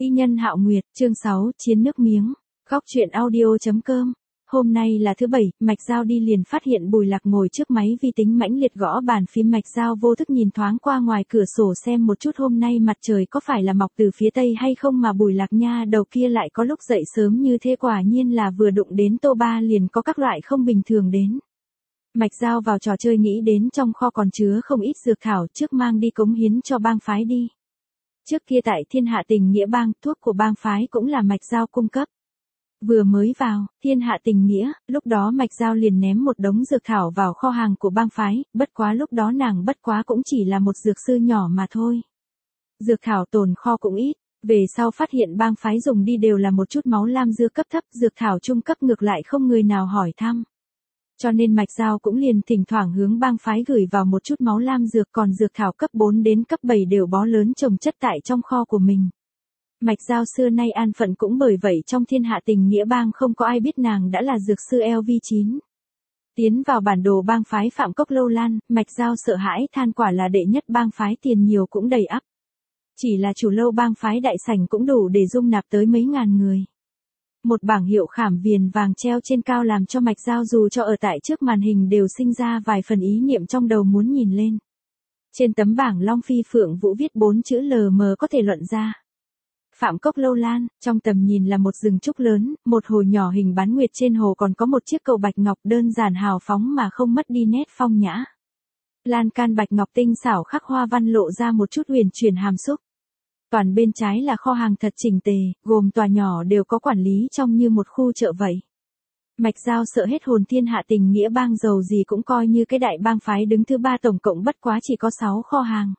Y nhân Hạo Nguyệt, chương 6, Chiến nước miếng. Góc truyện audio.com. Hôm nay là thứ Bảy, Mạch Giao đi liền phát hiện Bùi Lạc ngồi trước máy vi tính mãnh liệt gõ bàn phím. Mạch Giao vô thức nhìn thoáng qua ngoài cửa sổ xem một chút hôm nay mặt trời có phải là mọc từ phía tây hay không, mà Bùi Lạc nha đầu kia lại có lúc dậy sớm như thế, quả nhiên là vừa đụng đến Tô Ba liền có các loại không bình thường đến. Mạch Giao vào trò chơi nghĩ đến trong kho còn chứa không ít dược thảo, trước mang đi cống hiến cho bang phái đi. Trước kia tại Thiên Hạ Tình Nghĩa bang, thuốc của bang phái cũng là Mạch Giao cung cấp. Vừa mới vào Thiên Hạ Tình Nghĩa, lúc đó Mạch Giao liền ném một đống dược thảo vào kho hàng của bang phái, bất quá lúc đó nàng bất quá cũng chỉ là một dược sư nhỏ mà thôi. Dược thảo tồn kho cũng ít, về sau phát hiện bang phái dùng đi đều là một chút máu lam dưa cấp thấp, dược thảo trung cấp ngược lại không người nào hỏi thăm. Cho nên Mạch Giao cũng liền thỉnh thoảng hướng bang phái gửi vào một chút máu lam dược, còn dược thảo cấp 4 đến cấp 7 đều bó lớn chồng chất tại trong kho của mình. Mạch Giao xưa nay an phận, cũng bởi vậy trong Thiên Hạ Tình Nghĩa bang không có ai biết nàng đã là dược sư LV9. Tiến vào bản đồ bang phái Phạm Cốc Lâu Lan, Mạch Giao sợ hãi than, quả là đệ nhất bang phái, tiền nhiều cũng đầy ắp. Chỉ là chủ lâu bang phái đại sảnh cũng đủ để dung nạp tới mấy ngàn người. Một bảng hiệu khảm viền vàng treo trên cao làm cho Mạch Giao dù cho ở tại trước màn hình đều sinh ra vài phần ý niệm trong đầu muốn nhìn lên. Trên tấm bảng Long Phi Phượng Vũ viết 4 chữ LM có thể luận ra. Phạm Cốc Lâu Lan, trong tầm nhìn là một rừng trúc lớn, một hồ nhỏ hình bán nguyệt, trên hồ còn có một chiếc cầu bạch ngọc đơn giản hào phóng mà không mất đi nét phong nhã. Lan can bạch ngọc tinh xảo khắc hoa văn lộ ra một chút huyền chuyển hàm xúc. Toàn bên trái là kho hàng thật chỉnh tề, gồm tòa nhỏ đều có quản lý trông như một khu chợ vậy. Mạch Giao sợ hết hồn, Thiên Hạ Tình Nghĩa bang giàu gì cũng coi như cái đại bang phái đứng thứ 3, tổng cộng bất quá chỉ có 6 kho hàng.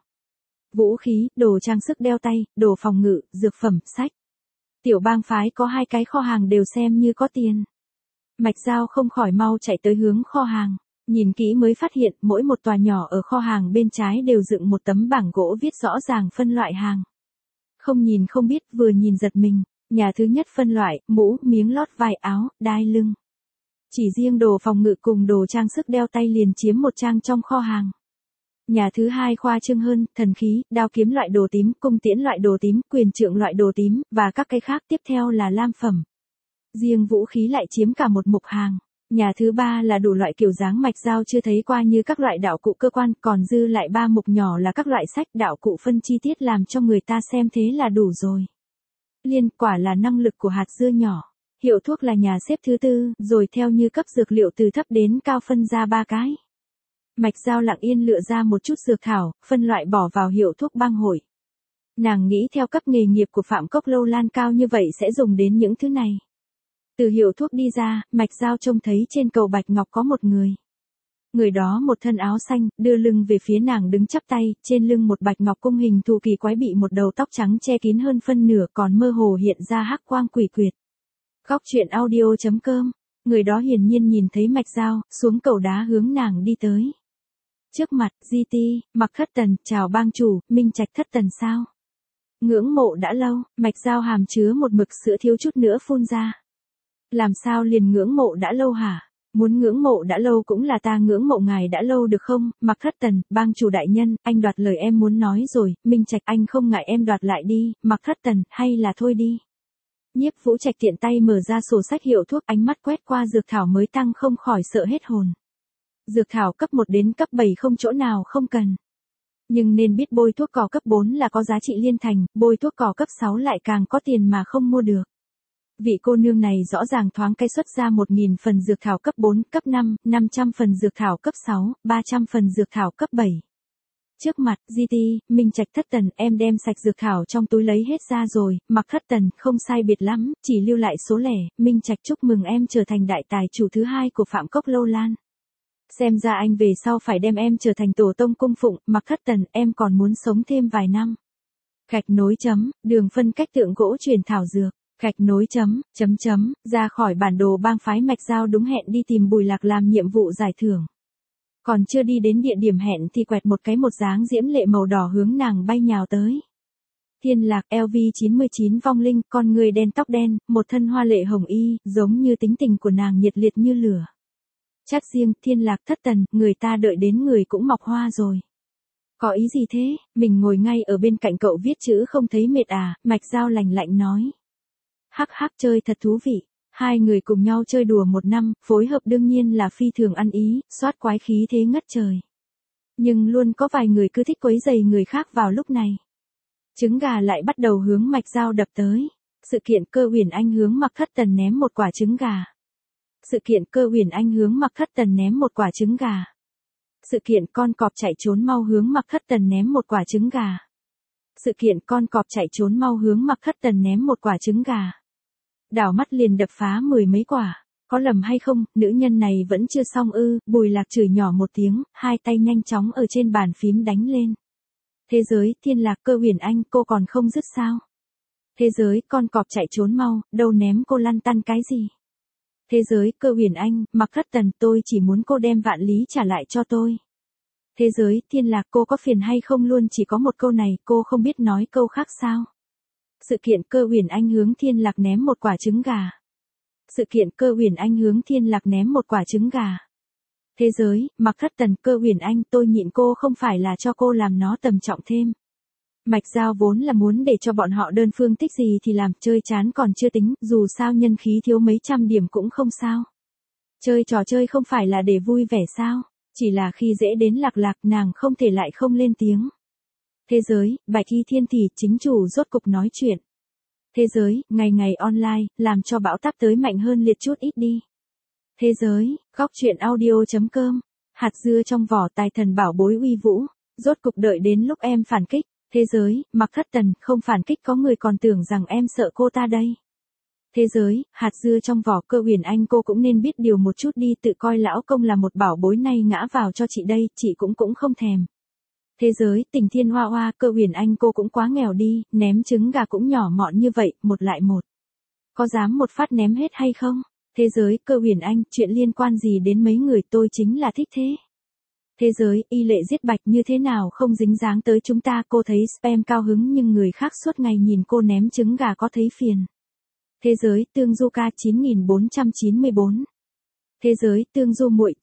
Vũ khí, đồ trang sức đeo tay, đồ phòng ngự, dược phẩm, sách. Tiểu bang phái có 2 cái kho hàng đều xem như có tiền. Mạch Giao không khỏi mau chạy tới hướng kho hàng. Nhìn kỹ mới phát hiện mỗi một tòa nhỏ ở kho hàng bên trái đều dựng một tấm bảng gỗ viết rõ ràng phân loại hàng. Không nhìn không biết, vừa nhìn giật mình. Nhà thứ nhất phân loại, mũ, miếng lót vai, áo, đai lưng. Chỉ riêng đồ phòng ngự cùng đồ trang sức đeo tay liền chiếm một trang trong kho hàng. Nhà thứ hai khoa trương hơn, thần khí, đao kiếm loại đồ tím, cung tiễn loại đồ tím, quyền trượng loại đồ tím, và các cái khác, tiếp theo là lam phẩm. Riêng vũ khí lại chiếm cả một mục hàng. Nhà thứ ba là đủ loại kiểu dáng Mạch Giao chưa thấy qua như các loại đạo cụ cơ quan, còn dư lại 3 mục nhỏ là các loại sách đạo cụ phân chi tiết làm cho người ta xem thế là đủ rồi. Liên, quả là năng lực của hạt dưa nhỏ. Hiệu thuốc là nhà xếp thứ 4, rồi theo như cấp dược liệu từ thấp đến cao phân ra 3 cái. Mạch Giao lặng yên lựa ra một chút dược thảo, phân loại bỏ vào hiệu thuốc bang hội. Nàng nghĩ theo cấp nghề nghiệp của Phạm Cốc Lâu Lan cao như vậy sẽ dùng đến những thứ này. Từ hiệu thuốc đi ra, Mạch Giao trông thấy trên cầu bạch ngọc có một người. Người đó một thân áo xanh, đưa lưng về phía nàng đứng chắp tay, trên lưng một bạch ngọc cung hình thù kỳ quái bị một đầu tóc trắng che kín hơn phân nửa, còn mơ hồ hiện ra hắc quang quỷ quyệt. Góc truyện audio.com. Người đó hiển nhiên nhìn thấy Mạch Giao, xuống cầu đá hướng nàng đi tới. Trước mặt, GT, Mặc Thất Tần, chào bang chủ, Minh Trạch Thất Tần sao? Ngưỡng mộ đã lâu, Mạch Giao hàm chứa một mực sữa thiếu chút nữa phun ra. Làm sao liền ngưỡng mộ đã lâu hả? Muốn ngưỡng mộ đã lâu cũng là ta ngưỡng mộ ngài đã lâu được không? Mặc Thất Tần, bang chủ đại nhân, anh đoạt lời em muốn nói rồi, Minh Trạch anh không ngại em đoạt lại đi, Mặc Thất Tần, hay là thôi đi. Nhiếp Vũ Trạch tiện tay mở ra sổ sách hiệu thuốc, ánh mắt quét qua dược thảo mới tăng không khỏi sợ hết hồn. Dược thảo cấp 1 đến cấp 7 không chỗ nào không cần. Nhưng nên biết bôi thuốc cỏ cấp 4 là có giá trị liên thành, bôi thuốc cỏ cấp 6 lại càng có tiền mà không mua được. Vị cô nương này rõ ràng thoáng cái xuất ra 1.000 phần dược thảo cấp 4, cấp 5, 500 phần dược thảo cấp 6, 300 phần dược thảo cấp 7. Trước mặt, GT, Minh Trạch Thất Tần, em đem sạch dược thảo trong túi lấy hết ra rồi, Mặc Thất Tần, không sai biệt lắm, chỉ lưu lại số lẻ, Minh Trạch chúc mừng em trở thành đại tài chủ thứ 2 của Phạm Cốc Lâu Lan. Xem ra anh về sau phải đem em trở thành tổ tông cung phụng, Mặc Thất Tần, em còn muốn sống thêm vài năm. Gạch nối chấm, đường phân cách tượng gỗ truyền thảo dược. Gạch nối chấm, ra khỏi bản đồ bang phái Mạch Giao đúng hẹn đi tìm Bùi Lạc làm nhiệm vụ giải thưởng. Còn chưa đi đến địa điểm hẹn thì quẹt một cái, một dáng diễm lệ màu đỏ hướng nàng bay nhào tới. Thiên Lạc, LV99 vong linh, con người đen tóc đen, một thân hoa lệ hồng y, giống như tính tình của nàng nhiệt liệt như lửa. Chắc riêng, Thiên Lạc Thất Tần, người ta đợi đến người cũng mọc hoa rồi. Có ý gì thế, mình ngồi ngay ở bên cạnh cậu viết chữ không thấy mệt à, Mạch Giao lành lạnh nói. Hắc hắc, chơi thật thú vị. Hai người cùng nhau chơi đùa một năm, phối hợp đương nhiên là phi thường ăn ý, soát quái khí thế ngất trời. Nhưng luôn có vài người cứ thích quấy rầy người khác vào lúc này. Trứng gà lại bắt đầu hướng Mạch Giao đập tới. Sự kiện Cơ Huyền Anh hướng Mạc Thất Tần ném một quả trứng gà. Sự kiện Cơ Huyền Anh hướng Mạc Thất Tần ném một quả trứng gà. Sự kiện con cọp chạy trốn mau hướng Mạc Thất Tần ném một quả trứng gà. Sự kiện con cọp chạy trốn mau hướng Mạc Thất Tần ném một quả trứng gà. Đảo mắt liền đập phá 10 mấy quả. Có lầm hay không, nữ nhân này vẫn chưa xong ư, Bùi Lạc chửi nhỏ một tiếng, hai tay nhanh chóng ở trên bàn phím đánh lên. Thế giới, Thiên Lạc, Cơ Huyền Anh, cô còn không dứt sao? Thế giới, con cọp chạy trốn mau, đâu ném cô lăn tăn cái gì? Thế giới, Cơ Huyền Anh, Mạc Thất Tần, tôi chỉ muốn cô đem vạn lý trả lại cho tôi. Thế giới, Thiên Lạc, cô có phiền hay không luôn chỉ có một câu này, cô không biết nói câu khác sao? Sự kiện Cơ Huyền Anh hướng Thiên Lạc ném một quả trứng gà. Sự kiện Cơ Huyền Anh hướng Thiên Lạc ném một quả trứng gà. Thế giới, Mạc Thất Tần, Cơ Huyền Anh, tôi nhịn cô không phải là cho cô làm nó tầm trọng thêm. Mạch Giao vốn là muốn để cho bọn họ đơn phương thích gì thì làm, chơi chán còn chưa tính, dù sao nhân khí thiếu mấy trăm điểm cũng không sao. Chơi trò chơi không phải là để vui vẻ sao, chỉ là khi dễ đến Lạc Lạc nàng không thể lại không lên tiếng. Thế giới, Bạch Y Thiên thì chính chủ rốt cục nói chuyện. Thế giới, ngày ngày online, làm cho bão táp tới mạnh hơn liệt chút ít đi. Thế giới, góc truyện audio.com, hạt dưa trong vỏ tài thần bảo bối uy vũ, rốt cục đợi đến lúc em phản kích. Thế giới, Mạc Thất Tần, không phản kích có người còn tưởng rằng em sợ cô ta đây. Thế giới, hạt dưa trong vỏ, Cơ Huyền Anh cô cũng nên biết điều một chút đi, tự coi lão công là một bảo bối này ngã vào cho chị đây, chị cũng không thèm. Thế giới, Tình Thiên Hoa Hoa, Cơ Huyền Anh cô cũng quá nghèo đi, ném trứng gà cũng nhỏ mọn như vậy, một lại một. Có dám một phát ném hết hay không? Thế giới, Cơ Huyền Anh, chuyện liên quan gì đến mấy người, tôi chính là thích thế. Thế giới, Y Lệ giết Bạch như thế nào không dính dáng tới chúng ta, cô thấy spam cao hứng nhưng người khác suốt ngày nhìn cô ném trứng gà có thấy phiền. Thế giới, Tương Du ca 9494. Thế giới, Tương Du muội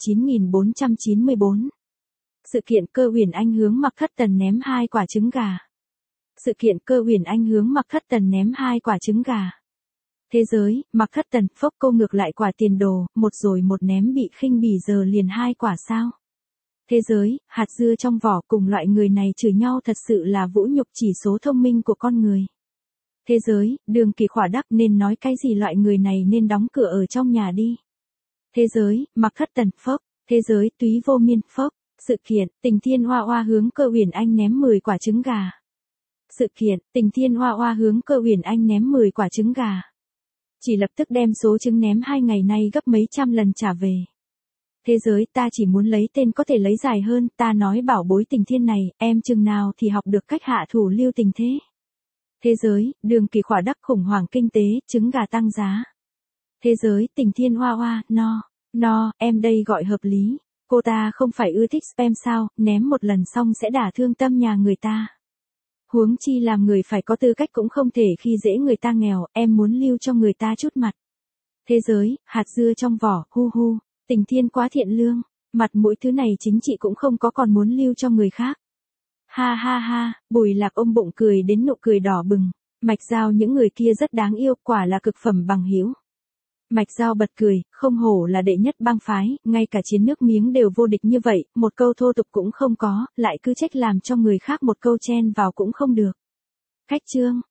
9494. Sự kiện Cơ Huyền Anh hướng Mạc Thất Tần ném 2 quả trứng gà. Sự kiện Cơ Huyền Anh hướng Mạc Thất Tần ném 2 quả trứng gà. Thế giới, Mạc Thất Tần, phốc cô ngược lại quả tiền đồ, một rồi một ném bị khinh bỉ giờ liền 2 quả sao. Thế giới, hạt dưa trong vỏ, cùng loại người này chửi nhau thật sự là vũ nhục chỉ số thông minh của con người. Thế giới, Đường Kỳ Khỏa Đắc, nên nói cái gì loại người này nên đóng cửa ở trong nhà đi. Thế giới, Mạc Thất Tần, phốc. Thế giới, Túy Vô Miên, phốc. Sự kiện, Tình Thiên Hoa Hoa hướng Cơ Huyền Anh ném 10 quả trứng gà. Sự kiện, Tình Thiên Hoa Hoa hướng Cơ Huyền Anh ném 10 quả trứng gà. Chỉ lập tức đem số trứng ném 2 ngày nay gấp mấy trăm lần trả về. Thế giới, ta chỉ muốn lấy tên có thể lấy dài hơn, ta nói bảo bối Tình Thiên này, em chừng nào thì học được cách hạ thủ lưu tình thế. Thế giới, Đường Kỳ Khỏa Đắc, khủng hoảng kinh tế, trứng gà tăng giá. Thế giới, Tình Thiên Hoa Hoa, no, em đây gọi hợp lý. Cô ta không phải ưa thích spam sao, ném một lần xong sẽ đả thương tâm nhà người ta. Huống chi làm người phải có tư cách cũng không thể khi dễ người ta nghèo, em muốn lưu cho người ta chút mặt. Thế giới, hạt dưa trong vỏ, hu. Tình Thiên quá thiện lương, mặt mũi thứ này chính chị cũng không có còn muốn lưu cho người khác. Ha, Bùi Lạc ôm bụng cười đến nụ cười đỏ bừng. Mạch Giao, những người kia rất đáng yêu, quả là cực phẩm bằng hữu. Mạch Giao bật cười, không hổ là đệ nhất bang phái, ngay cả chiến nước miếng đều vô địch như vậy, một câu thô tục cũng không có, lại cứ trách làm cho người khác một câu chen vào cũng không được. Cách chương.